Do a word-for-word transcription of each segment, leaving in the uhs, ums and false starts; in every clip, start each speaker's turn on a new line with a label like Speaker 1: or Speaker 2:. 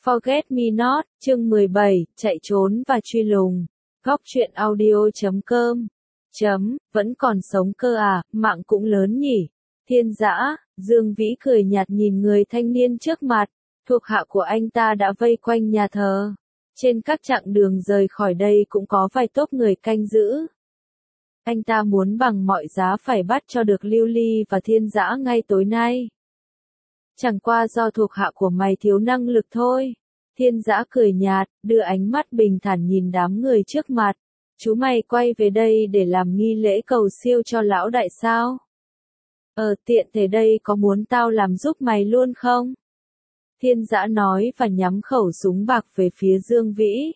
Speaker 1: Forget Me Not, chương mười bảy, chạy trốn và truy lùng. Góc truyện audio chấm com. Chấm, vẫn còn sống cơ à, mạng cũng lớn nhỉ. Thiên Dã, Dương Vĩ cười nhạt nhìn người thanh niên trước mặt, thuộc hạ của anh ta đã vây quanh nhà thờ. Trên các chặng đường rời khỏi đây cũng có vài tốp người canh giữ. Anh ta muốn bằng mọi giá phải bắt cho được Lưu Ly và Thiên Dã ngay tối nay. Chẳng qua do thuộc hạ của mày thiếu năng lực thôi. Thiên Dã cười nhạt, đưa ánh mắt bình thản nhìn đám người trước mặt. Chú mày quay về đây để làm nghi lễ cầu siêu cho lão đại sao? Ờ tiện thể đây có muốn tao làm giúp mày luôn không? Thiên Dã nói và nhắm khẩu súng bạc về phía Dương Vĩ.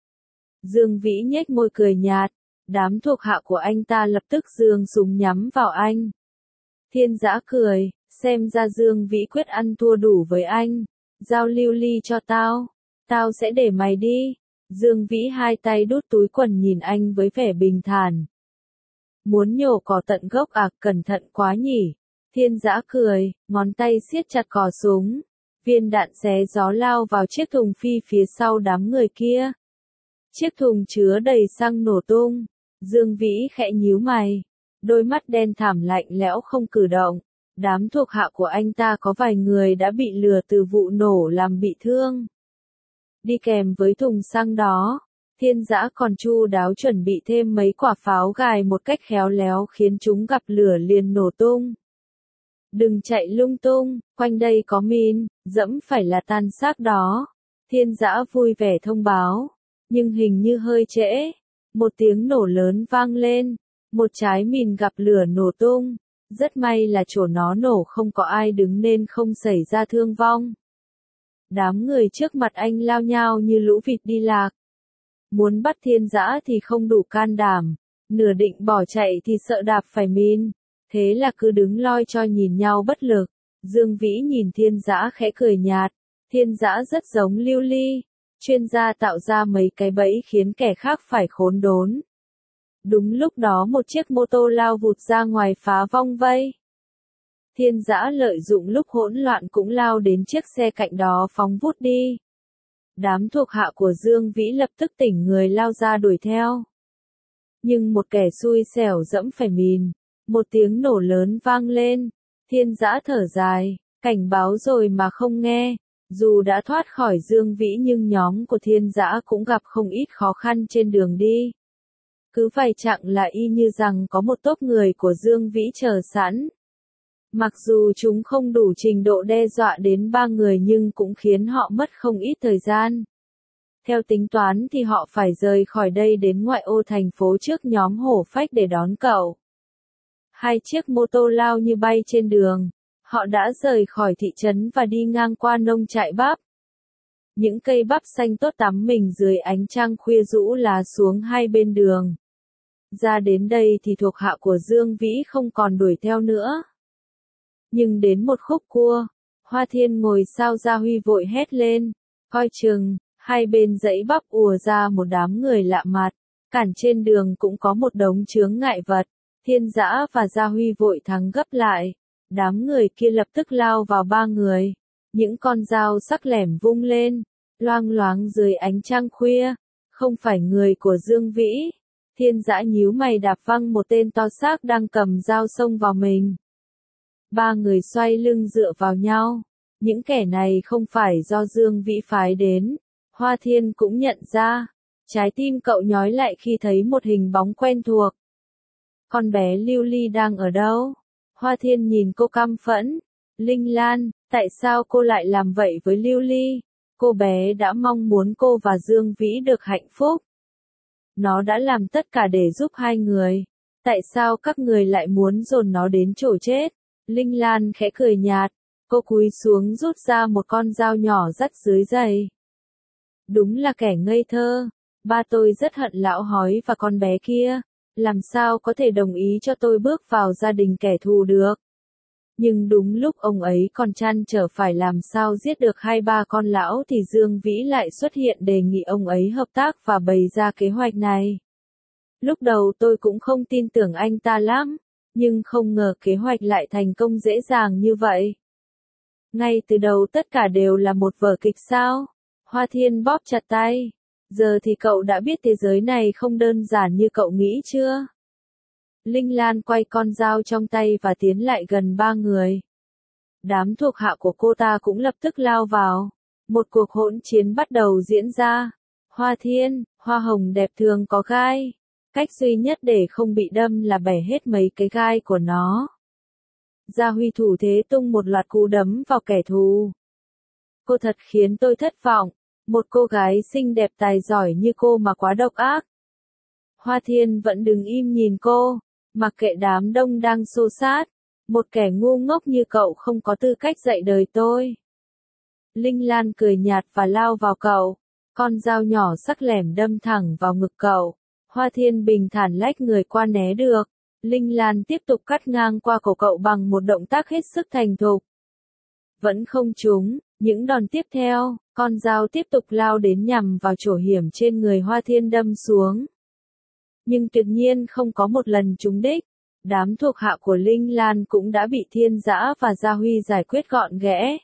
Speaker 1: Dương Vĩ nhếch môi cười nhạt, đám thuộc hạ của anh ta lập tức giương súng nhắm vào anh. Thiên Dã cười, xem ra Dương Vĩ quyết ăn thua đủ với anh. Giao Lưu Ly cho tao, tao sẽ để mày đi. Dương Vĩ hai tay đút túi quần nhìn anh với vẻ bình thản. Muốn nhổ cỏ tận gốc à, cẩn thận quá nhỉ. Thiên Dã cười, ngón tay siết chặt cò súng. Viên đạn xé gió lao vào chiếc thùng phi phía sau đám người kia. Chiếc thùng chứa đầy xăng nổ tung. Dương Vĩ khẽ nhíu mày. Đôi mắt đen thẳm lạnh lẽo không cử động. Đám thuộc hạ của anh ta có vài người đã bị lừa từ vụ nổ làm bị thương. Đi kèm với thùng xăng đó, Thiên Dã còn chu đáo chuẩn bị thêm mấy quả pháo gài một cách khéo léo khiến chúng gặp lửa liền nổ tung. Đừng chạy lung tung, quanh đây có min, dẫm phải là tan xác đó. Thiên Dã vui vẻ thông báo, nhưng hình như hơi trễ. Một tiếng nổ lớn vang lên, một trái mìn gặp lửa nổ tung. Rất may là chỗ nó nổ không có ai đứng nên không xảy ra thương vong. Đám người trước mặt anh lao nhao như lũ vịt đi lạc. Muốn bắt Thiên Dã thì không đủ can đảm, nửa định bỏ chạy thì sợ đạp phải min, thế là cứ đứng loi cho nhìn nhau bất lực. Dương Vĩ nhìn Thiên Dã khẽ cười nhạt, Thiên Dã rất giống Lưu Ly, chuyên gia tạo ra mấy cái bẫy khiến kẻ khác phải khốn đốn. Đúng lúc đó một chiếc mô tô lao vụt ra ngoài phá vong vây. Thiên Dã lợi dụng lúc hỗn loạn cũng lao đến chiếc xe cạnh đó phóng vút đi. Đám thuộc hạ của Dương Vĩ lập tức tỉnh người lao ra đuổi theo. Nhưng một kẻ xui xẻo dẫm phải mìn, một tiếng nổ lớn vang lên. Thiên Dã thở dài, cảnh báo rồi mà không nghe. Dù đã thoát khỏi Dương Vĩ nhưng nhóm của Thiên Dã cũng gặp không ít khó khăn trên đường đi. Cứ vài chặng là y như rằng có một tốp người của Dương Vĩ chờ sẵn. Mặc dù chúng không đủ trình độ đe dọa đến ba người nhưng cũng khiến họ mất không ít thời gian. Theo tính toán thì họ phải rời khỏi đây đến ngoại ô thành phố trước nhóm hổ phách để đón cậu. Hai chiếc mô tô lao như bay trên đường. Họ đã rời khỏi thị trấn và đi ngang qua nông trại bắp. Những cây bắp xanh tốt tắm mình dưới ánh trăng khuya rũ lá xuống hai bên đường. Ra đến đây thì thuộc hạ của Dương Vĩ không còn đuổi theo nữa. Nhưng đến một khúc cua, Hoa Thiên ngồi sao Gia Huy vội hét lên, coi chừng, hai bên dãy bắp ùa ra một đám người lạ mặt, cản trên đường cũng có một đống chướng ngại vật. Thiên Dã và Gia Huy vội thắng gấp lại, đám người kia lập tức lao vào ba người, những con dao sắc lẻm vung lên, loang loáng dưới ánh trăng khuya, không phải người của Dương Vĩ. Thiên Dã nhíu mày đạp văng một tên to xác đang cầm dao xông vào mình. Ba người xoay lưng dựa vào nhau. Những kẻ này không phải do Dương Vĩ phái đến. Hoa Thiên cũng nhận ra. Trái tim cậu nhói lại khi thấy một hình bóng quen thuộc. Con bé Lưu Ly đang ở đâu? Hoa Thiên nhìn cô căm phẫn. Linh Lan, tại sao cô lại làm vậy với Lưu Ly? Cô bé đã mong muốn cô và Dương Vĩ được hạnh phúc. Nó đã làm tất cả để giúp hai người. Tại sao các người lại muốn dồn nó đến chỗ chết? Linh Lan khẽ cười nhạt. Cô cúi xuống rút ra một con dao nhỏ dắt dưới giày. Đúng là kẻ ngây thơ. Ba tôi rất hận lão hói và con bé kia. Làm sao có thể đồng ý cho tôi bước vào gia đình kẻ thù được? Nhưng đúng lúc ông ấy còn trăn trở phải làm sao giết được hai ba con lão thì Dương Vĩ lại xuất hiện đề nghị ông ấy hợp tác và bày ra kế hoạch này. Lúc đầu tôi cũng không tin tưởng anh ta lắm, nhưng không ngờ kế hoạch lại thành công dễ dàng như vậy. Ngay từ đầu tất cả đều là một vở kịch sao? Hoa Thiên bóp chặt tay. Giờ thì cậu đã biết thế giới này không đơn giản như cậu nghĩ chưa? Linh Lan quay con dao trong tay và tiến lại gần ba người. Đám thuộc hạ của cô ta cũng lập tức lao vào. Một cuộc hỗn chiến bắt đầu diễn ra. Hoa Thiên, hoa hồng đẹp thường có gai. Cách duy nhất để không bị đâm là bẻ hết mấy cái gai của nó. Gia Huy thủ thế tung một loạt cú đấm vào kẻ thù. Cô thật khiến tôi thất vọng. Một cô gái xinh đẹp tài giỏi như cô mà quá độc ác. Hoa Thiên vẫn đứng im nhìn cô, mặc kệ đám đông đang xô xát. Một kẻ ngu ngốc như cậu không có tư cách dạy đời tôi. Linh Lan cười nhạt và lao vào cậu. Con dao nhỏ sắc lẻm đâm thẳng vào ngực cậu. Hoa Thiên bình thản lách người qua né được. Linh Lan tiếp tục cắt ngang qua cổ cậu bằng một động tác hết sức thành thục. Vẫn không trúng, những đòn tiếp theo, con dao tiếp tục lao đến nhằm vào chỗ hiểm trên người Hoa Thiên đâm xuống. Nhưng tuyệt nhiên không có một lần trúng đích. Đám thuộc hạ của Linh Lan cũng đã bị Thiên Dã và Gia Huy giải quyết gọn ghẽ.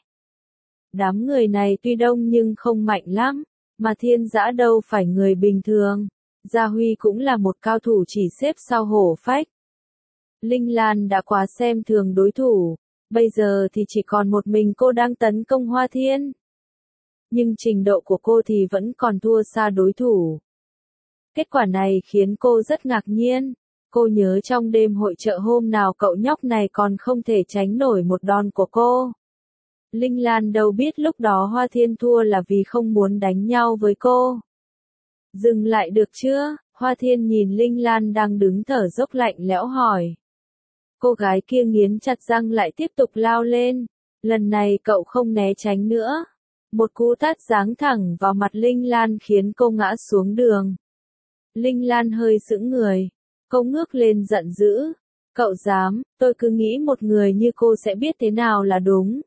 Speaker 1: Đám người này tuy đông nhưng không mạnh lắm, mà Thiên Dã đâu phải người bình thường. Gia Huy cũng là một cao thủ chỉ xếp sau hổ phách. Linh Lan đã quá xem thường đối thủ, bây giờ thì chỉ còn một mình cô đang tấn công Hoa Thiên. Nhưng trình độ của cô thì vẫn còn thua xa đối thủ. Kết quả này khiến cô rất ngạc nhiên. Cô nhớ trong đêm hội chợ hôm nào cậu nhóc này còn không thể tránh nổi một đòn của cô. Linh Lan đâu biết lúc đó Hoa Thiên thua là vì không muốn đánh nhau với cô. Dừng lại được chưa? Hoa Thiên nhìn Linh Lan đang đứng thở dốc lạnh lẽo hỏi. Cô gái kia nghiến chặt răng lại tiếp tục lao lên. Lần này cậu không né tránh nữa. Một cú tát giáng thẳng vào mặt Linh Lan khiến cô ngã xuống đường. Linh Lan hơi sững người. Cô ngước lên giận dữ. Cậu dám, tôi cứ nghĩ một người như cô sẽ biết thế nào là đúng.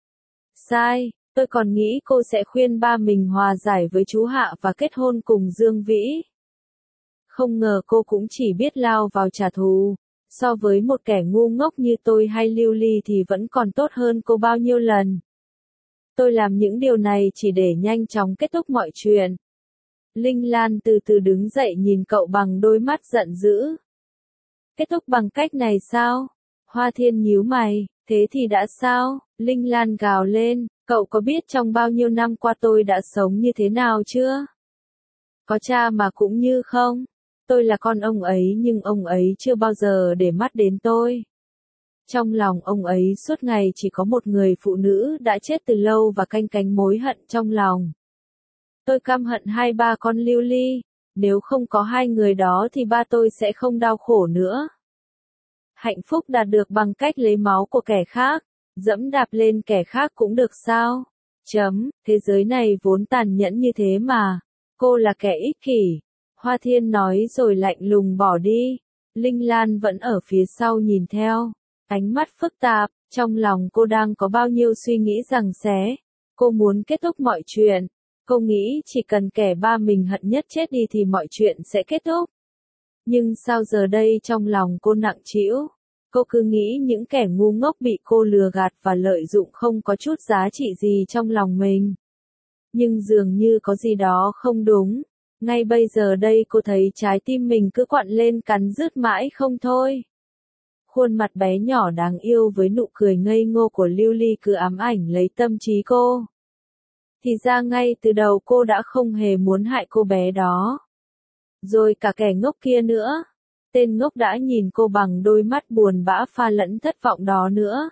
Speaker 1: Sai, tôi còn nghĩ cô sẽ khuyên ba mình hòa giải với chú Hạ và kết hôn cùng Dương Vĩ. Không ngờ cô cũng chỉ biết lao vào trả thù. So với một kẻ ngu ngốc như tôi hay Lưu Ly thì vẫn còn tốt hơn cô bao nhiêu lần. Tôi làm những điều này chỉ để nhanh chóng kết thúc mọi chuyện. Linh Lan từ từ đứng dậy nhìn cậu bằng đôi mắt giận dữ. Kết thúc bằng cách này sao? Hoa Thiên nhíu mày, thế thì đã sao? Linh Lan gào lên, cậu có biết trong bao nhiêu năm qua tôi đã sống như thế nào chưa? Có cha mà cũng như không? Tôi là con ông ấy nhưng ông ấy chưa bao giờ để mắt đến tôi. Trong lòng ông ấy suốt ngày chỉ có một người phụ nữ đã chết từ lâu và canh cánh mối hận trong lòng. Tôi căm hận hai ba con Lưu Ly, nếu không có hai người đó thì ba tôi sẽ không đau khổ nữa. Hạnh phúc đạt được bằng cách lấy máu của kẻ khác, dẫm đạp lên kẻ khác cũng được sao? Chấm, thế giới này vốn tàn nhẫn như thế mà. Cô là kẻ ích kỷ. Hoa Thiên nói rồi lạnh lùng bỏ đi. Linh Lan vẫn ở phía sau nhìn theo. Ánh mắt phức tạp, trong lòng cô đang có bao nhiêu suy nghĩ giằng xé. Cô muốn kết thúc mọi chuyện. Cô nghĩ chỉ cần kẻ ba mình hận nhất chết đi thì mọi chuyện sẽ kết thúc. Nhưng sao giờ đây trong lòng cô nặng trĩu? Cô cứ nghĩ những kẻ ngu ngốc bị cô lừa gạt và lợi dụng không có chút giá trị gì trong lòng mình. Nhưng dường như có gì đó không đúng. Ngay bây giờ đây cô thấy trái tim mình cứ quặn lên cắn rứt mãi không thôi. Khuôn mặt bé nhỏ đáng yêu với nụ cười ngây ngô của Lưu Ly cứ ám ảnh lấy tâm trí cô. Thì ra ngay từ đầu cô đã không hề muốn hại cô bé đó. Rồi cả kẻ ngốc kia nữa. Tên ngốc đã nhìn cô bằng đôi mắt buồn bã pha lẫn thất vọng đó nữa.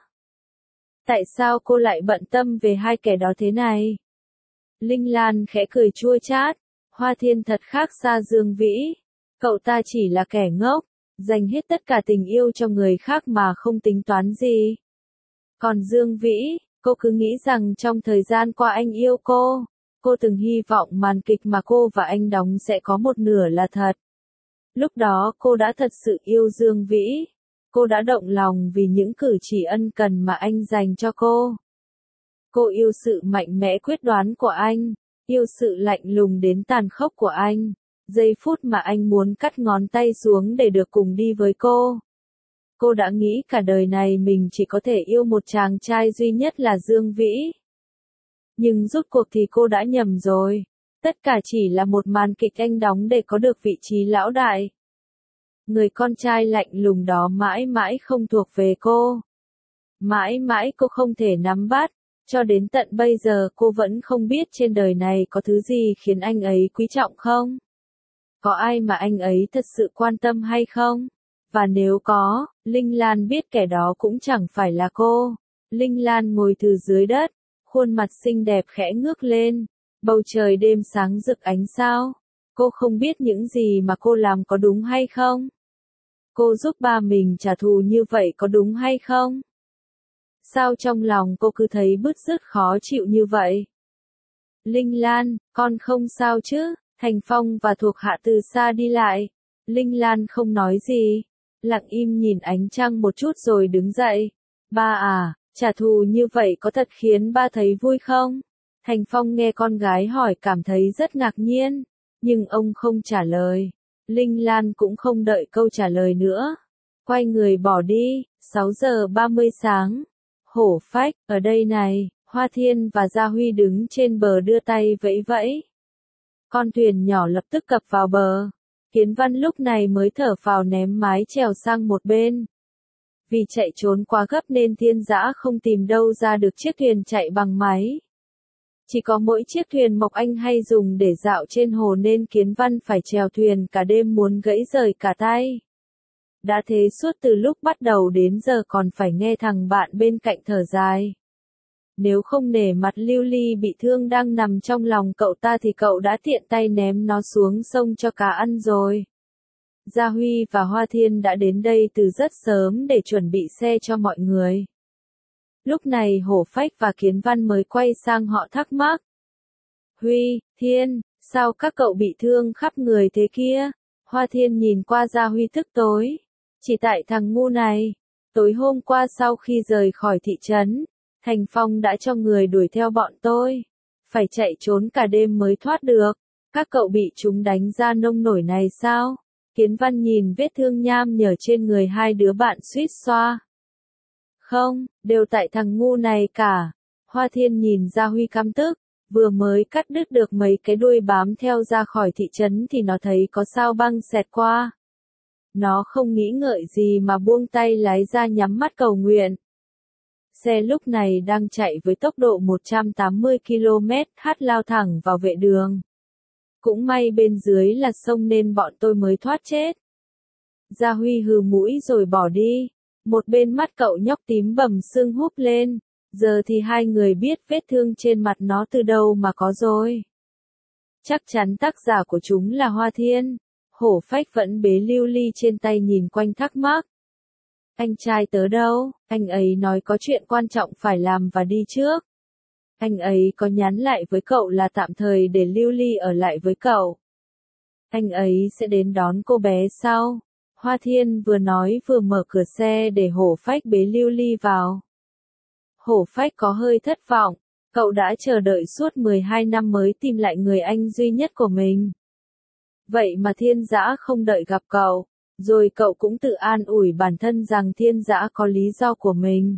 Speaker 1: Tại sao cô lại bận tâm về hai kẻ đó thế này? Linh Lan khẽ cười chua chát. Hoa Thiên thật khác xa Dương Vĩ. Cậu ta chỉ là kẻ ngốc, dành hết tất cả tình yêu cho người khác mà không tính toán gì. Còn Dương Vĩ, cô cứ nghĩ rằng trong thời gian qua anh yêu cô. Cô từng hy vọng màn kịch mà cô và anh đóng sẽ có một nửa là thật. Lúc đó cô đã thật sự yêu Dương Vĩ. Cô đã động lòng vì những cử chỉ ân cần mà anh dành cho cô. Cô yêu sự mạnh mẽ quyết đoán của anh. Yêu sự lạnh lùng đến tàn khốc của anh. Giây phút mà anh muốn cắt ngón tay xuống để được cùng đi với cô. Cô đã nghĩ cả đời này mình chỉ có thể yêu một chàng trai duy nhất là Dương Vĩ. Nhưng rốt cuộc thì cô đã nhầm rồi. Tất cả chỉ là một màn kịch anh đóng để có được vị trí lão đại. Người con trai lạnh lùng đó mãi mãi không thuộc về cô. Mãi mãi cô không thể nắm bắt. Cho đến tận bây giờ cô vẫn không biết trên đời này có thứ gì khiến anh ấy quý trọng không? Có ai mà anh ấy thật sự quan tâm hay không? Và nếu có, Linh Lan biết kẻ đó cũng chẳng phải là cô. Linh Lan ngồi từ dưới đất, khuôn mặt xinh đẹp khẽ ngước lên. Bầu trời đêm sáng rực ánh sao. Cô không biết những gì mà cô làm có đúng hay không? Cô giúp ba mình trả thù như vậy có đúng hay không? Sao trong lòng cô cứ thấy bứt rứt khó chịu như vậy? Linh Lan, con không sao chứ? Thành Phong và thuộc hạ từ xa đi lại. Linh Lan không nói gì. Lặng im nhìn ánh trăng một chút rồi đứng dậy. Ba à, trả thù như vậy có thật khiến ba thấy vui không? Thành Phong nghe con gái hỏi cảm thấy rất ngạc nhiên. Nhưng ông không trả lời. Linh Lan cũng không đợi câu trả lời nữa. Quay người bỏ đi. sáu giờ ba mươi sáng. Hổ Phách, ở đây này. Hoa Thiên và Gia Huy đứng trên bờ đưa tay vẫy vẫy. Con thuyền nhỏ lập tức cập vào bờ. Kiến Văn lúc này mới thở phào ném mái chèo sang một bên. Vì chạy trốn quá gấp nên Thiên Dã không tìm đâu ra được chiếc thuyền chạy bằng máy. Chỉ có mỗi chiếc thuyền Mộc Anh hay dùng để dạo trên hồ nên Kiến Văn phải chèo thuyền cả đêm muốn gãy rời cả tay. Đã thế suốt từ lúc bắt đầu đến giờ còn phải nghe thằng bạn bên cạnh thở dài. Nếu không nể mặt Lưu Ly bị thương đang nằm trong lòng cậu ta thì cậu đã tiện tay ném nó xuống sông cho cá ăn rồi. Gia Huy và Hoa Thiên đã đến đây từ rất sớm để chuẩn bị xe cho mọi người. Lúc này Hổ Phách và Kiến Văn mới quay sang họ thắc mắc. Huy, Thiên, sao các cậu bị thương khắp người thế kia? Hoa Thiên nhìn qua Gia Huy tức tối. Chỉ tại thằng ngu này. Tối hôm qua sau khi rời khỏi thị trấn, Thành Phong đã cho người đuổi theo bọn tôi. Phải chạy trốn cả đêm mới thoát được. Các cậu bị chúng đánh ra nông nổi này sao? Kiến Văn nhìn vết thương nham nhở trên người hai đứa bạn suýt xoa. Không, đều tại thằng ngu này cả. Hoa Thiên nhìn Gia Huy căm tức. Vừa mới cắt đứt được mấy cái đuôi bám theo ra khỏi thị trấn thì nó thấy có sao băng xẹt qua. Nó không nghĩ ngợi gì mà buông tay lái ra nhắm mắt cầu nguyện. Xe lúc này đang chạy với tốc độ một trăm tám mươi ki lô mét h lao thẳng vào vệ đường. Cũng may bên dưới là sông nên bọn tôi mới thoát chết. Gia Huy hừ mũi rồi bỏ đi. Một bên mắt cậu nhóc tím bầm sưng húp lên. Giờ thì hai người biết vết thương trên mặt nó từ đâu mà có rồi. Chắc chắn tác giả của chúng là Hoa Thiên. Hổ Phách vẫn bế Lưu Ly trên tay nhìn quanh thắc mắc. Anh trai tớ đâu? Anh ấy nói có chuyện quan trọng phải làm và đi trước. Anh ấy có nhắn lại với cậu là tạm thời để Lưu Ly ở lại với cậu. Anh ấy sẽ đến đón cô bé sau. Hoa Thiên vừa nói vừa mở cửa xe để Hổ Phách bế Lưu Ly vào. Hổ Phách có hơi thất vọng. Cậu đã chờ đợi suốt mười hai năm mới tìm lại người anh duy nhất của mình. Vậy mà Thiên Dã không đợi gặp cậu. Rồi cậu cũng tự an ủi bản thân rằng Thiên Dã có lý do của mình.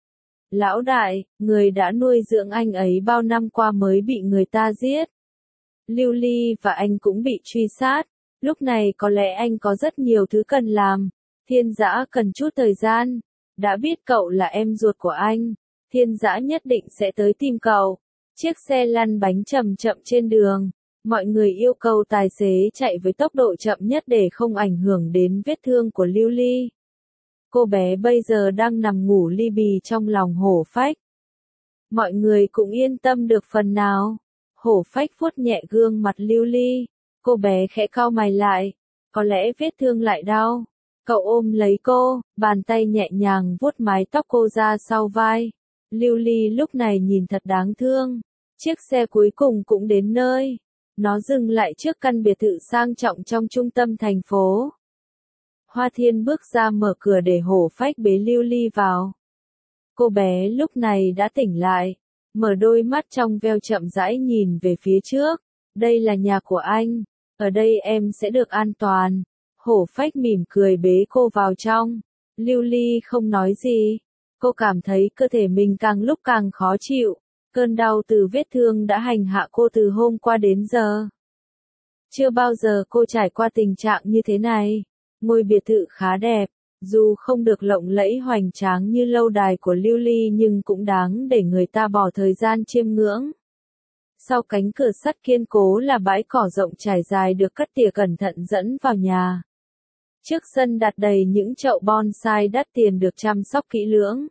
Speaker 1: Lão đại, người đã nuôi dưỡng anh ấy bao năm qua mới bị người ta giết. Lưu Ly và anh cũng bị truy sát. Lúc này có lẽ anh có rất nhiều thứ cần làm. Thiên Dã cần chút thời gian. Đã biết cậu là em ruột của anh. Thiên Dã nhất định sẽ tới tìm cậu. Chiếc xe lăn bánh chậm chậm trên đường. Mọi người yêu cầu tài xế chạy với tốc độ chậm nhất để không ảnh hưởng đến vết thương của Lưu Ly. Cô bé bây giờ đang nằm ngủ li bì trong lòng Hổ Phách. Mọi người cũng yên tâm được phần nào. Hổ Phách vuốt nhẹ gương mặt Lưu Ly. Cô bé khẽ cau mày lại. Có lẽ vết thương lại đau. Cậu ôm lấy cô, bàn tay nhẹ nhàng vuốt mái tóc cô ra sau vai. Lưu Ly lúc này nhìn thật đáng thương. Chiếc xe cuối cùng cũng đến nơi. Nó dừng lại trước căn biệt thự sang trọng trong trung tâm thành phố. Hoa Thiên bước ra mở cửa để Hổ Phách bế Lưu Ly vào. Cô bé lúc này đã tỉnh lại. Mở đôi mắt trong veo chậm rãi nhìn về phía trước. Đây là nhà của anh. Ở đây em sẽ được an toàn. Hổ Phách mỉm cười bế cô vào trong. Lưu Ly không nói gì. Cô cảm thấy cơ thể mình càng lúc càng khó chịu. Cơn đau từ vết thương đã hành hạ cô từ hôm qua đến giờ. Chưa bao giờ cô trải qua tình trạng như thế này. Ngôi biệt thự khá đẹp, dù không được lộng lẫy hoành tráng như lâu đài của Lưu Ly nhưng cũng đáng để người ta bỏ thời gian chiêm ngưỡng. Sau cánh cửa sắt kiên cố là bãi cỏ rộng trải dài được cắt tỉa cẩn thận dẫn vào nhà. Trước sân đặt đầy những chậu bonsai đắt tiền được chăm sóc kỹ lưỡng.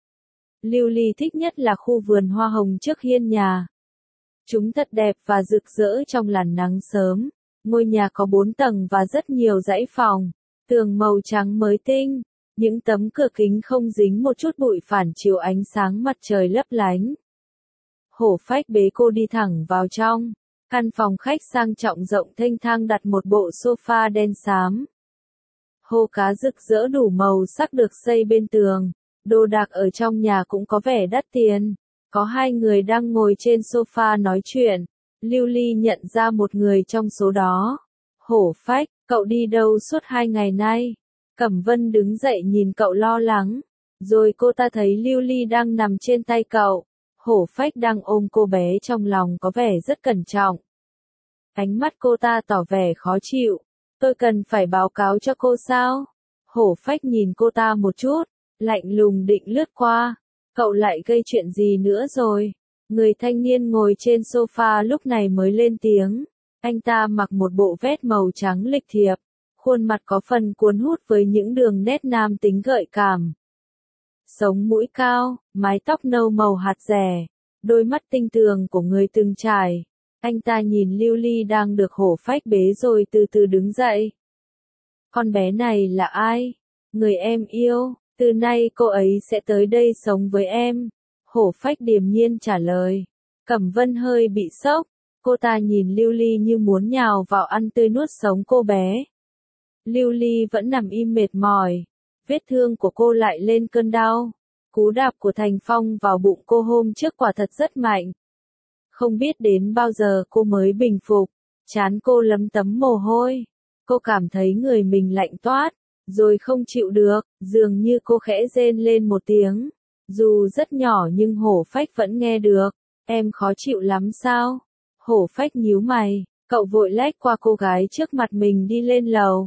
Speaker 1: Lưu Ly thích nhất là khu vườn hoa hồng trước hiên nhà. Chúng thật đẹp và rực rỡ trong làn nắng sớm. Ngôi nhà có bốn tầng và rất nhiều dãy phòng. Tường màu trắng mới tinh. Những tấm cửa kính không dính một chút bụi phản chiếu ánh sáng mặt trời lấp lánh. Hổ Phách bế cô đi thẳng vào trong. Căn phòng khách sang trọng rộng thênh thang đặt một bộ sofa đen xám. Hồ cá rực rỡ đủ màu sắc được xây bên tường. Đồ đạc ở trong nhà cũng có vẻ đắt tiền. Có hai người đang ngồi trên sofa nói chuyện. Lưu Ly nhận ra một người trong số đó. Hổ Phách, cậu đi đâu suốt hai ngày nay? Cẩm Vân đứng dậy nhìn cậu lo lắng. Rồi cô ta thấy Lưu Ly đang nằm trên tay cậu. Hổ Phách đang ôm cô bé trong lòng có vẻ rất cẩn trọng. Ánh mắt cô ta tỏ vẻ khó chịu. Tôi cần phải báo cáo cho cô sao? Hổ Phách nhìn cô ta một chút, lạnh lùng định lướt qua. Cậu lại gây chuyện gì nữa rồi? Người thanh niên ngồi trên sofa lúc này mới lên tiếng. Anh ta mặc một bộ vest màu trắng lịch thiệp. Khuôn mặt có phần cuốn hút với những đường nét nam tính gợi cảm. Sống mũi cao, mái tóc nâu màu hạt rẻ, đôi mắt tinh tường của người từng trải. Anh ta nhìn Lưu Ly đang được Hổ Phách bế rồi từ từ đứng dậy. Con bé này là ai? Người em yêu, từ nay cô ấy sẽ tới đây sống với em. Hổ Phách điềm nhiên trả lời. Cẩm Vân hơi bị sốc, cô ta nhìn Lưu Ly như muốn nhào vào ăn tươi nuốt sống cô bé. Lưu Ly vẫn nằm im mệt mỏi. Vết thương của cô lại lên cơn đau. Cú đạp của Thành Phong vào bụng cô hôm trước quả thật rất mạnh. Không biết đến bao giờ cô mới bình phục. Trán cô lấm tấm mồ hôi. Cô cảm thấy người mình lạnh toát. Rồi không chịu được, dường như cô khẽ rên lên một tiếng. Dù rất nhỏ nhưng Hổ Phách vẫn nghe được. Em khó chịu lắm sao? Hổ Phách nhíu mày. Cậu vội lách qua cô gái trước mặt mình đi lên lầu.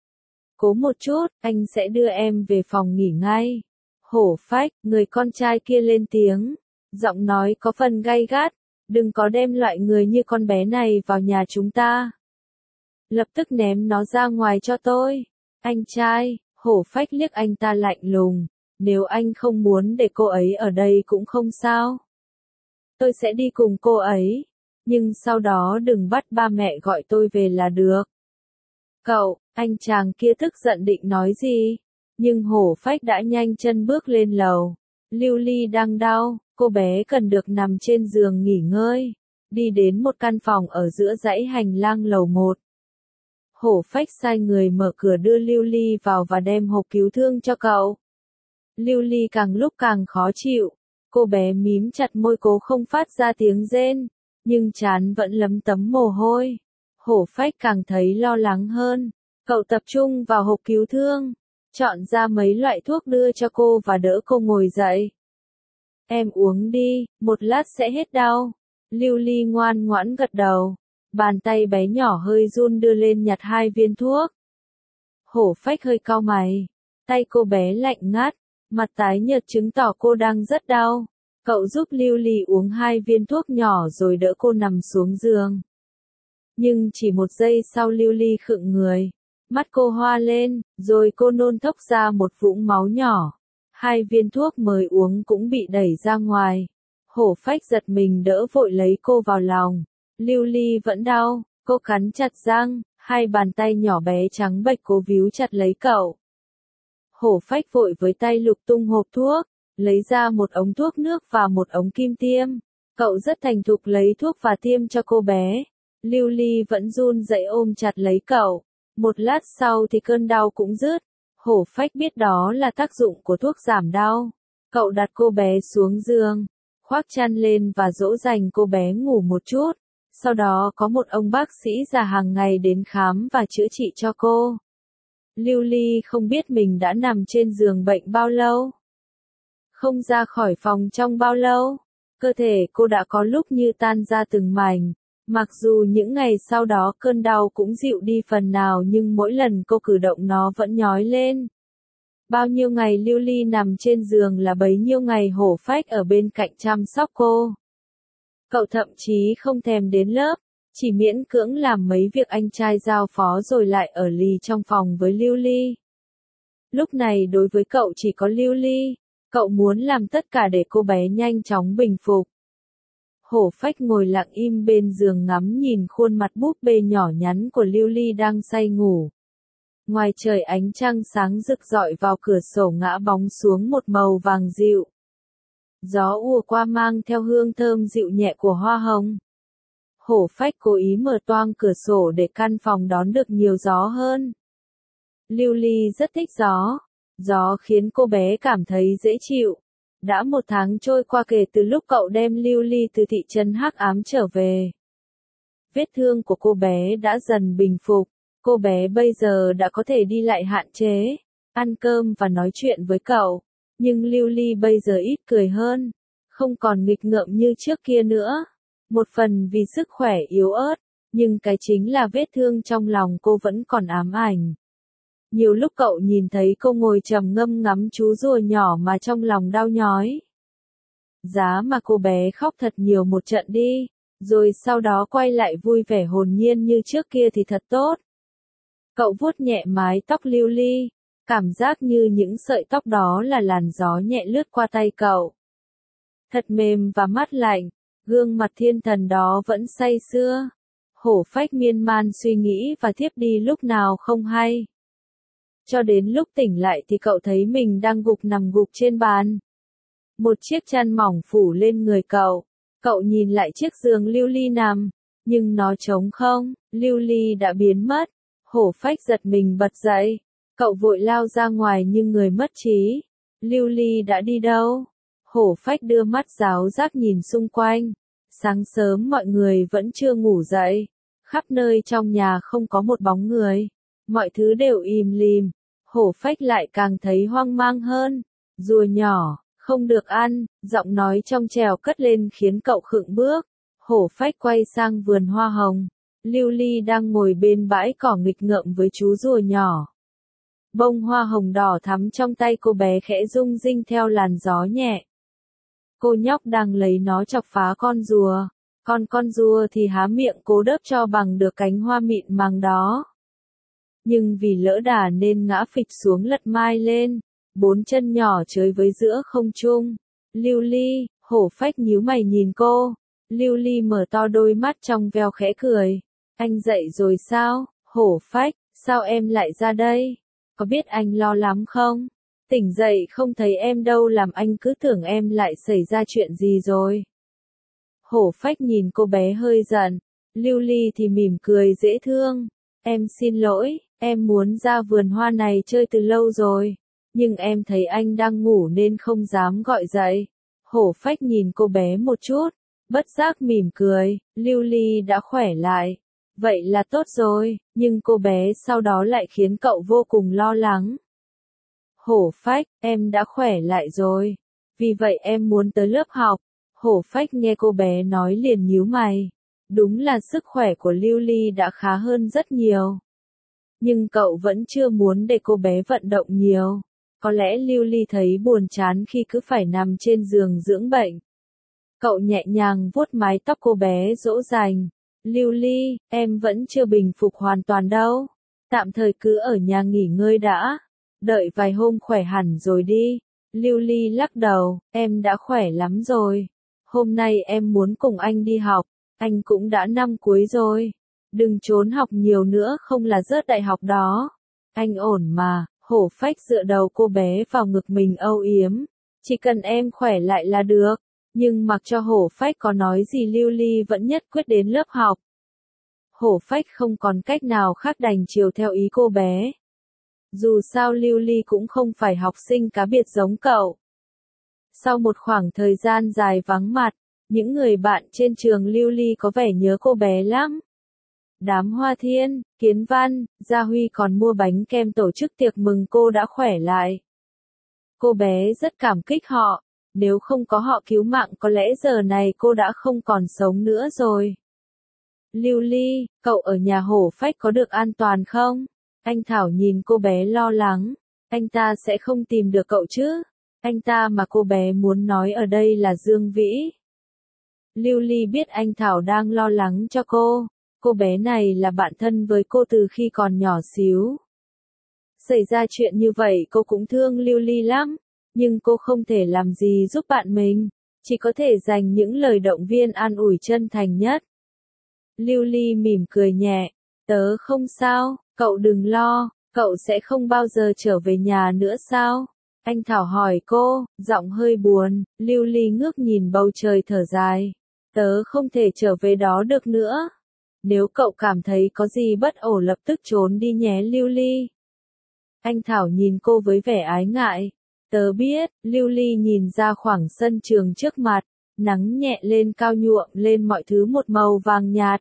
Speaker 1: Cố một chút, anh sẽ đưa em về phòng nghỉ ngay. Hổ Phách, người con trai kia lên tiếng. Giọng nói có phần gay gắt. Đừng có đem loại người như con bé này vào nhà chúng ta. Lập tức ném nó ra ngoài cho tôi. Anh trai, Hổ Phách liếc anh ta lạnh lùng. Nếu anh không muốn để cô ấy ở đây cũng không sao. Tôi sẽ đi cùng cô ấy. Nhưng sau đó đừng bắt ba mẹ gọi tôi về là được. Cậu, anh chàng kia tức giận định nói gì? Nhưng Hổ Phách đã nhanh chân bước lên lầu. Lưu Ly đang đau, cô bé cần được nằm trên giường nghỉ ngơi. Đi đến một căn phòng ở giữa dãy hành lang lầu một. Hổ Phách sai người mở cửa đưa Lưu Ly vào và đem hộp cứu thương cho cậu. Lưu Ly càng lúc càng khó chịu. Cô bé mím chặt môi cố không phát ra tiếng rên. Nhưng trán vẫn lấm tấm mồ hôi. Hổ Phách càng thấy lo lắng hơn. Cậu tập trung vào hộp cứu thương. Chọn ra mấy loại thuốc đưa cho cô và đỡ cô ngồi dậy. Em uống đi, một lát sẽ hết đau. Lưu Ly ngoan ngoãn gật đầu. Bàn tay bé nhỏ hơi run đưa lên nhặt hai viên thuốc. Hổ Phách hơi cau mày. Tay cô bé lạnh ngắt. Mặt tái nhợt chứng tỏ cô đang rất đau. Cậu giúp Lưu Ly uống hai viên thuốc nhỏ rồi đỡ cô nằm xuống giường. Nhưng chỉ một giây sau Lưu Ly khựng người. Mắt cô hoa lên, rồi cô nôn thốc ra một vũng máu nhỏ. Hai viên thuốc mới uống cũng bị đẩy ra ngoài. Hổ Phách giật mình đỡ vội lấy cô vào lòng. Lưu Ly vẫn đau, cô cắn chặt răng, hai bàn tay nhỏ bé trắng bệch cố víu chặt lấy cậu. Hổ Phách vội với tay lục tung hộp thuốc, lấy ra một ống thuốc nước và một ống kim tiêm. Cậu rất thành thục lấy thuốc và tiêm cho cô bé. Lưu Ly vẫn run rẩy ôm chặt lấy cậu. Một lát sau thì cơn đau cũng dứt. Hổ Phách biết đó là tác dụng của thuốc giảm đau. Cậu đặt cô bé xuống giường, khoác chăn lên và dỗ dành cô bé ngủ một chút. Sau đó có một ông bác sĩ già hàng ngày đến khám và chữa trị cho cô. Lưu Ly không biết mình đã nằm trên giường bệnh bao lâu. Không ra khỏi phòng trong bao lâu. Cơ thể cô đã có lúc như tan ra từng mảnh. Mặc dù những ngày sau đó cơn đau cũng dịu đi phần nào nhưng mỗi lần cô cử động nó vẫn nhói lên. Bao nhiêu ngày Lưu Ly nằm trên giường là bấy nhiêu ngày Hổ Phách ở bên cạnh chăm sóc cô. Cậu thậm chí không thèm đến lớp, chỉ miễn cưỡng làm mấy việc anh trai giao phó rồi lại ở lì trong phòng với Lưu Ly. Lúc này đối với cậu chỉ có Lưu Ly, cậu muốn làm tất cả để cô bé nhanh chóng bình phục. Hổ Phách ngồi lặng im bên giường ngắm nhìn khuôn mặt búp bê nhỏ nhắn của Lưu Ly đang say ngủ. Ngoài trời ánh trăng sáng rực rọi vào cửa sổ ngã bóng xuống một màu vàng dịu. Gió ùa qua mang theo hương thơm dịu nhẹ của hoa hồng. Hổ Phách cố ý mở toang cửa sổ để căn phòng đón được nhiều gió hơn. Lưu Ly rất thích gió. Gió khiến cô bé cảm thấy dễ chịu. Đã một tháng trôi qua kể từ lúc cậu đem Lưu Ly từ thị trấn hắc ám trở về. Vết thương của cô bé đã dần bình phục. Cô bé bây giờ đã có thể đi lại hạn chế, ăn cơm và nói chuyện với cậu. Nhưng Lưu Ly bây giờ ít cười hơn, không còn nghịch ngợm như trước kia nữa. Một phần vì sức khỏe yếu ớt, nhưng cái chính là vết thương trong lòng cô vẫn còn ám ảnh. Nhiều lúc cậu nhìn thấy cô ngồi trầm ngâm ngắm chú rùa nhỏ mà trong lòng đau nhói. Giá mà cô bé khóc thật nhiều một trận đi, rồi sau đó quay lại vui vẻ hồn nhiên như trước kia thì thật tốt. Cậu vuốt nhẹ mái tóc Lưu Ly, cảm giác như những sợi tóc đó là làn gió nhẹ lướt qua tay cậu. Thật mềm và mát lạnh, gương mặt thiên thần đó vẫn say sưa. Hổ Phách miên man suy nghĩ và thiếp đi lúc nào không hay. Cho đến lúc tỉnh lại thì cậu thấy mình đang gục nằm gục trên bàn. Một chiếc chăn mỏng phủ lên người cậu. Cậu nhìn lại chiếc giường Lưu Ly nằm, nhưng nó trống không, Lưu Ly đã biến mất. Hổ Phách giật mình bật dậy. Cậu vội lao ra ngoài nhưng người mất trí. Lưu Ly đã đi đâu? Hổ Phách đưa mắt giáo giác nhìn xung quanh. Sáng sớm mọi người vẫn chưa ngủ dậy. Khắp nơi trong nhà không có một bóng người. Mọi thứ đều im lìm. Hổ Phách lại càng thấy hoang mang hơn. Rùa nhỏ, không được ăn, giọng nói trong trèo cất lên khiến cậu khựng bước. Hổ Phách quay sang vườn hoa hồng. Lưu Ly đang ngồi bên bãi cỏ nghịch ngợm với chú rùa nhỏ. Bông hoa hồng đỏ thắm trong tay cô bé khẽ rung rinh theo làn gió nhẹ. Cô nhóc đang lấy nó chọc phá con rùa. Còn con rùa thì há miệng cố đớp cho bằng được cánh hoa mịn màng đó. Nhưng vì lỡ đà nên ngã phịch xuống lật mai lên. Bốn chân nhỏ chơi với giữa không trung. Lưu Ly, Hổ Phách nhíu mày nhìn cô. Lưu Ly mở to đôi mắt trong veo khẽ cười. Anh dậy rồi sao, Hổ Phách, sao em lại ra đây? Có biết anh lo lắm không? Tỉnh dậy không thấy em đâu làm anh cứ tưởng em lại xảy ra chuyện gì rồi. Hổ Phách nhìn cô bé hơi giận, Lưu Ly thì mỉm cười dễ thương. Em xin lỗi, em muốn ra vườn hoa này chơi từ lâu rồi. Nhưng em thấy anh đang ngủ nên không dám gọi dậy. Hổ Phách nhìn cô bé một chút, bất giác mỉm cười, Lưu Ly đã khỏe lại. Vậy là tốt rồi, nhưng cô bé sau đó lại khiến cậu vô cùng lo lắng. Hổ Phách, em đã khỏe lại rồi. Vì vậy em muốn tới lớp học. Hổ Phách nghe cô bé nói liền nhíu mày. Đúng là sức khỏe của Lưu Ly đã khá hơn rất nhiều. Nhưng cậu vẫn chưa muốn để cô bé vận động nhiều. Có lẽ Lưu Ly thấy buồn chán khi cứ phải nằm trên giường dưỡng bệnh. Cậu nhẹ nhàng vuốt mái tóc cô bé dỗ dành. Lưu Ly, em vẫn chưa bình phục hoàn toàn đâu. Tạm thời cứ ở nhà nghỉ ngơi đã. Đợi vài hôm khỏe hẳn rồi đi. Lưu Ly lắc đầu, em đã khỏe lắm rồi. Hôm nay em muốn cùng anh đi học. Anh cũng đã năm cuối rồi. Đừng trốn học nhiều nữa không là rớt đại học đó. Anh ổn mà. Hổ Phách dựa đầu cô bé vào ngực mình âu yếm. Chỉ cần em khỏe lại là được. Nhưng mặc cho Hổ Phách có nói gì Lưu Ly vẫn nhất quyết đến lớp học. Hổ Phách không còn cách nào khác đành chiều theo ý cô bé. Dù sao Lưu Ly cũng không phải học sinh cá biệt giống cậu. Sau một khoảng thời gian dài vắng mặt, những người bạn trên trường Lưu Ly có vẻ nhớ cô bé lắm. Đám Hoa Thiên, Kiến Văn, Gia Huy còn mua bánh kem tổ chức tiệc mừng cô đã khỏe lại. Cô bé rất cảm kích họ, Nếu không có họ cứu mạng có lẽ giờ này cô đã không còn sống nữa rồi. Lưu Ly, cậu ở nhà hổ phách có được an toàn không? Anh Thảo nhìn cô bé lo lắng. Anh ta sẽ không tìm được cậu chứ? Anh ta mà cô bé muốn nói ở đây là Dương Vĩ. Lưu Ly biết anh Thảo đang lo lắng cho cô. Cô bé này là bạn thân với cô từ khi còn nhỏ xíu. Xảy ra chuyện như vậy cô cũng thương Lưu Ly lắm. Nhưng cô không thể làm gì giúp bạn mình. Chỉ có thể dành những lời động viên an ủi chân thành nhất. Lưu Ly mỉm cười nhẹ. Tớ không sao, cậu đừng lo, cậu sẽ không bao giờ trở về nhà nữa sao? Anh Thảo hỏi cô, giọng hơi buồn. Lưu Ly ngước nhìn bầu trời thở dài. Tớ không thể trở về đó được nữa. Nếu cậu cảm thấy có gì bất ổn lập tức trốn đi nhé Lưu Ly. Anh Thảo nhìn cô với vẻ ái ngại. Tớ biết, Lưu Ly nhìn ra khoảng sân trường trước mặt. Nắng nhẹ lên cao nhuộm lên mọi thứ một màu vàng nhạt.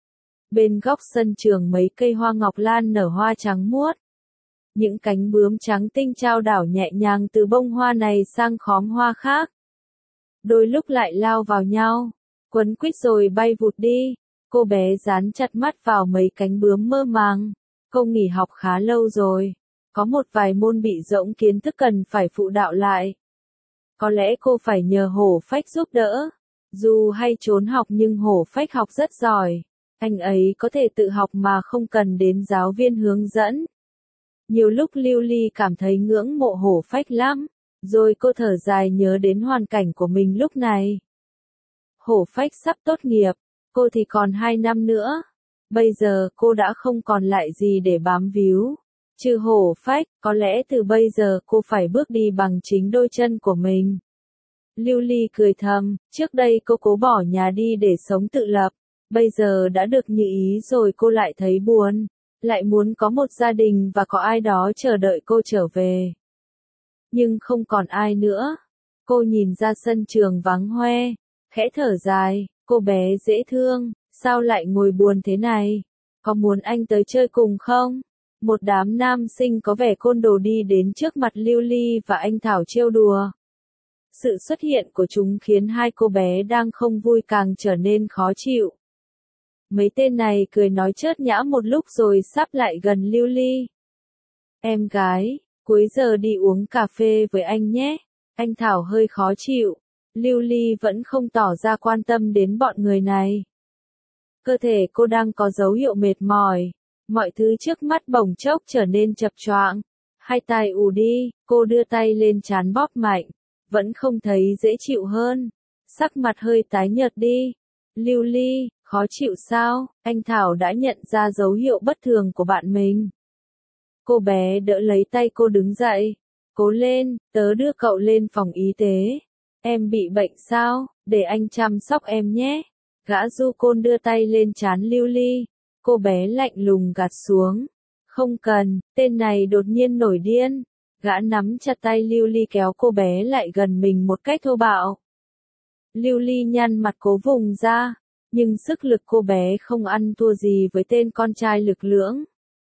Speaker 1: Bên góc sân trường mấy cây hoa ngọc lan nở hoa trắng muốt. Những cánh bướm trắng tinh trao đảo nhẹ nhàng từ bông hoa này sang khóm hoa khác. Đôi lúc lại lao vào nhau, quấn quýt rồi bay vụt đi. Cô bé dán chặt mắt vào mấy cánh bướm mơ màng. Cô nghỉ học khá lâu rồi. Có một vài môn bị rỗng kiến thức cần phải phụ đạo lại. Có lẽ cô phải nhờ Hổ Phách giúp đỡ. Dù hay trốn học nhưng Hổ Phách học rất giỏi. Anh ấy có thể tự học mà không cần đến giáo viên hướng dẫn. Nhiều lúc Lưu Ly cảm thấy ngưỡng mộ Hổ Phách lắm. Rồi cô thở dài nhớ đến hoàn cảnh của mình lúc này. Hổ Phách sắp tốt nghiệp. Cô thì còn hai năm nữa. Bây giờ cô đã không còn lại gì để bám víu. Trừ Hổ Phách, có lẽ từ bây giờ cô phải bước đi bằng chính đôi chân của mình. Lưu Ly cười thầm, trước đây cô cố bỏ nhà đi để sống tự lập. Bây giờ đã được như ý rồi cô lại thấy buồn. Lại muốn có một gia đình và có ai đó chờ đợi cô trở về. Nhưng không còn ai nữa. Cô nhìn ra sân trường vắng hoe, khẽ thở dài, cô bé dễ thương, sao lại ngồi buồn thế này? Có muốn anh tới chơi cùng không? Một đám nam sinh có vẻ côn đồ đi đến trước mặt Lưu Ly và anh Thảo trêu đùa. Sự xuất hiện của chúng khiến hai cô bé đang không vui càng trở nên khó chịu. Mấy tên này cười nói chớt nhã một lúc rồi sắp lại gần Lưu Ly. Em gái, cuối giờ đi uống cà phê với anh nhé. Anh Thảo hơi khó chịu. Lưu Ly vẫn không tỏ ra quan tâm đến bọn người này. Cơ thể cô đang có dấu hiệu mệt mỏi. Mọi thứ trước mắt bỗng chốc trở nên chập choạng. Hai tay ù đi, cô đưa tay lên trán bóp mạnh. Vẫn không thấy dễ chịu hơn. Sắc mặt hơi tái nhợt đi. Lưu Ly, khó chịu sao? Anh Thảo đã nhận ra dấu hiệu bất thường của bạn mình. Cô bé đỡ lấy tay cô đứng dậy. Cố lên, tớ đưa cậu lên phòng y tế. Em bị bệnh sao? Để anh chăm sóc em nhé. Gã du côn đưa tay lên trán Lưu Ly. Cô bé lạnh lùng gạt xuống. Không cần, tên này đột nhiên nổi điên. Gã nắm chặt tay Lưu Ly kéo cô bé lại gần mình một cách thô bạo. Lưu Ly nhăn mặt cố vùng ra. Nhưng sức lực cô bé không ăn thua gì với tên con trai lực lưỡng.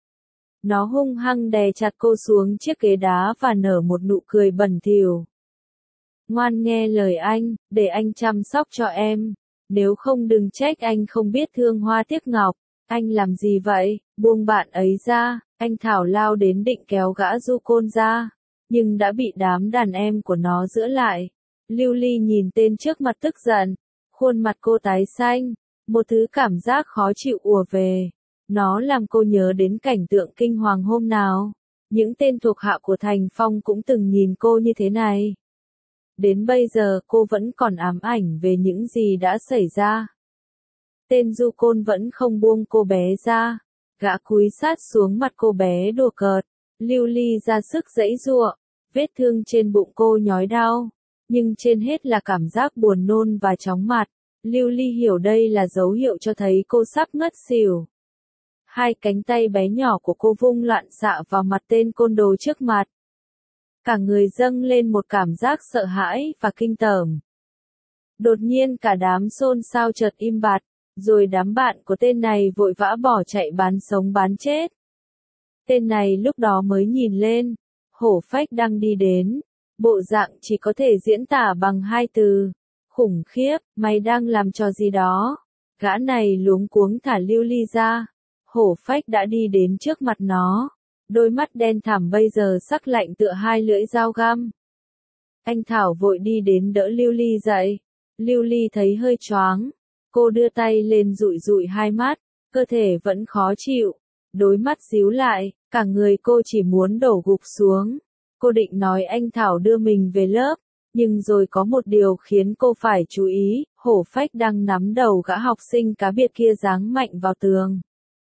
Speaker 1: Nó hung hăng đè chặt cô xuống chiếc ghế đá và nở một nụ cười bẩn thỉu. Ngoan nghe lời anh, để anh chăm sóc cho em. Nếu không đừng trách anh không biết thương hoa tiếc ngọc. Anh làm gì vậy? Buông bạn ấy ra. Anh Thảo lao đến định kéo gã du côn ra. Nhưng đã bị đám đàn em của nó giữ lại. Lưu Ly nhìn tên trước mặt tức giận. Khuôn mặt cô tái xanh. Một thứ cảm giác khó chịu ùa về. Nó làm cô nhớ đến cảnh tượng kinh hoàng hôm nào. Những tên thuộc hạ của Thành Phong cũng từng nhìn cô như thế này. Đến bây giờ cô vẫn còn ám ảnh về những gì đã xảy ra. Tên du côn vẫn không buông cô bé ra. Gã cúi sát xuống mặt cô bé đùa cợt. Lưu Ly ra sức giãy giụa. Vết thương trên bụng cô nhói đau. Nhưng trên hết là cảm giác buồn nôn và chóng mặt. Lưu Ly hiểu đây là dấu hiệu cho thấy cô sắp ngất xỉu. Hai cánh tay bé nhỏ của cô vung loạn xạ vào mặt tên côn đồ trước mặt. Cả người dâng lên một cảm giác sợ hãi và kinh tởm. Đột nhiên cả đám xôn xao chợt im bặt, rồi đám bạn của tên này vội vã bỏ chạy bán sống bán chết. Tên này lúc đó mới nhìn lên, Hổ Phách đang đi đến. bộ dạng chỉ có thể diễn tả bằng hai từ. Khủng khiếp, mày đang làm trò gì đó? Gã này luống cuống thả Lưu Ly ra. Hổ phách đã đi đến trước mặt nó. Đôi mắt đen thẳm bây giờ sắc lạnh tựa hai lưỡi dao găm. Anh Thảo vội đi đến đỡ Lưu Ly dậy. Lưu Ly thấy hơi choáng. Cô đưa tay lên dụi dụi hai mắt, cơ thể vẫn khó chịu. Đôi mắt díu lại, cả người cô chỉ muốn đổ gục xuống. Cô định nói anh Thảo đưa mình về lớp, nhưng rồi có một điều khiến cô phải chú ý, hổ phách đang nắm đầu gã học sinh cá biệt kia giáng mạnh vào tường.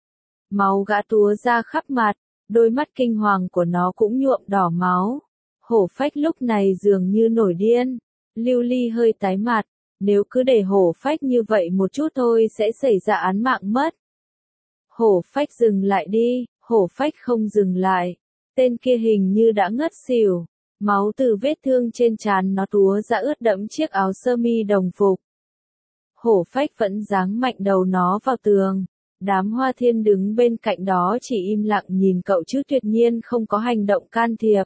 Speaker 1: Máu gã túa ra khắp mặt, đôi mắt kinh hoàng của nó cũng nhuộm đỏ máu. Hổ phách lúc này dường như nổi điên. Lưu Ly hơi tái mặt, nếu cứ để hổ phách như vậy một chút thôi sẽ xảy ra án mạng mất. Hổ phách dừng lại đi, hổ phách không dừng lại. Tên kia hình như đã ngất xỉu. Máu từ vết thương trên trán nó túa ra ướt đẫm chiếc áo sơ mi đồng phục. Hổ phách vẫn giáng mạnh đầu nó vào tường. Đám Hoa Thiên đứng bên cạnh đó chỉ im lặng nhìn cậu chứ tuyệt nhiên không có hành động can thiệp.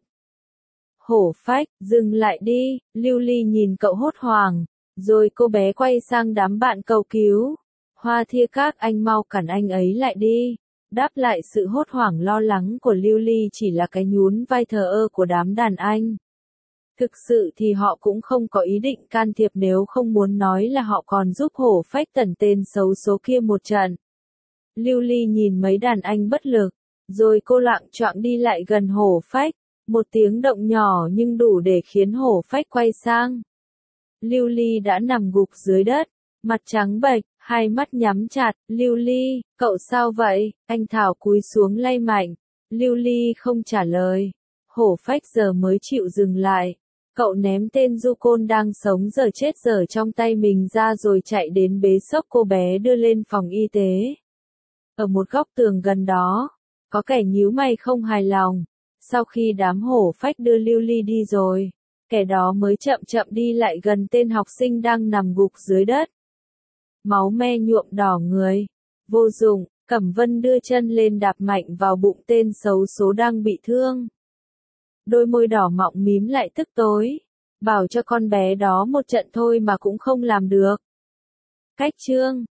Speaker 1: Hổ phách, dừng lại đi, Lưu Ly nhìn cậu hốt hoảng, rồi cô bé quay sang đám bạn cầu cứu. Hoa Thia các anh mau cản anh ấy lại đi. Đáp lại sự hốt hoảng lo lắng của Lưu Ly chỉ là cái nhún vai thờ ơ của đám đàn anh. Thực sự thì họ cũng không có ý định can thiệp nếu không muốn nói là họ còn giúp hổ phách tẩn tên xấu số kia một trận. Lưu Ly nhìn mấy đàn anh bất lực, rồi cô loạng choạng đi lại gần hổ phách, một tiếng động nhỏ nhưng đủ để khiến hổ phách quay sang. Lưu Ly đã nằm gục dưới đất, mặt trắng bệch, hai mắt nhắm chặt. Lưu Ly, cậu sao vậy? Anh Thảo cúi xuống lay mạnh. Lưu Ly không trả lời. Hổ phách giờ mới chịu dừng lại. Cậu ném tên du côn đang sống giờ chết giờ trong tay mình ra rồi chạy đến bế xốc cô bé đưa lên phòng y tế. Ở một góc tường gần đó, có kẻ nhíu mày không hài lòng. Sau khi đám hổ phách đưa Lưu Ly đi rồi, kẻ đó mới chậm chậm đi lại gần tên học sinh đang nằm gục dưới đất. Máu me nhuộm đỏ người. Vô dụng, Cẩm Vân đưa chân lên đạp mạnh vào bụng tên xấu số đang bị thương. Đôi môi đỏ mọng mím lại tức tối. Bảo cho con bé đó một trận thôi mà cũng không làm được. Cách chương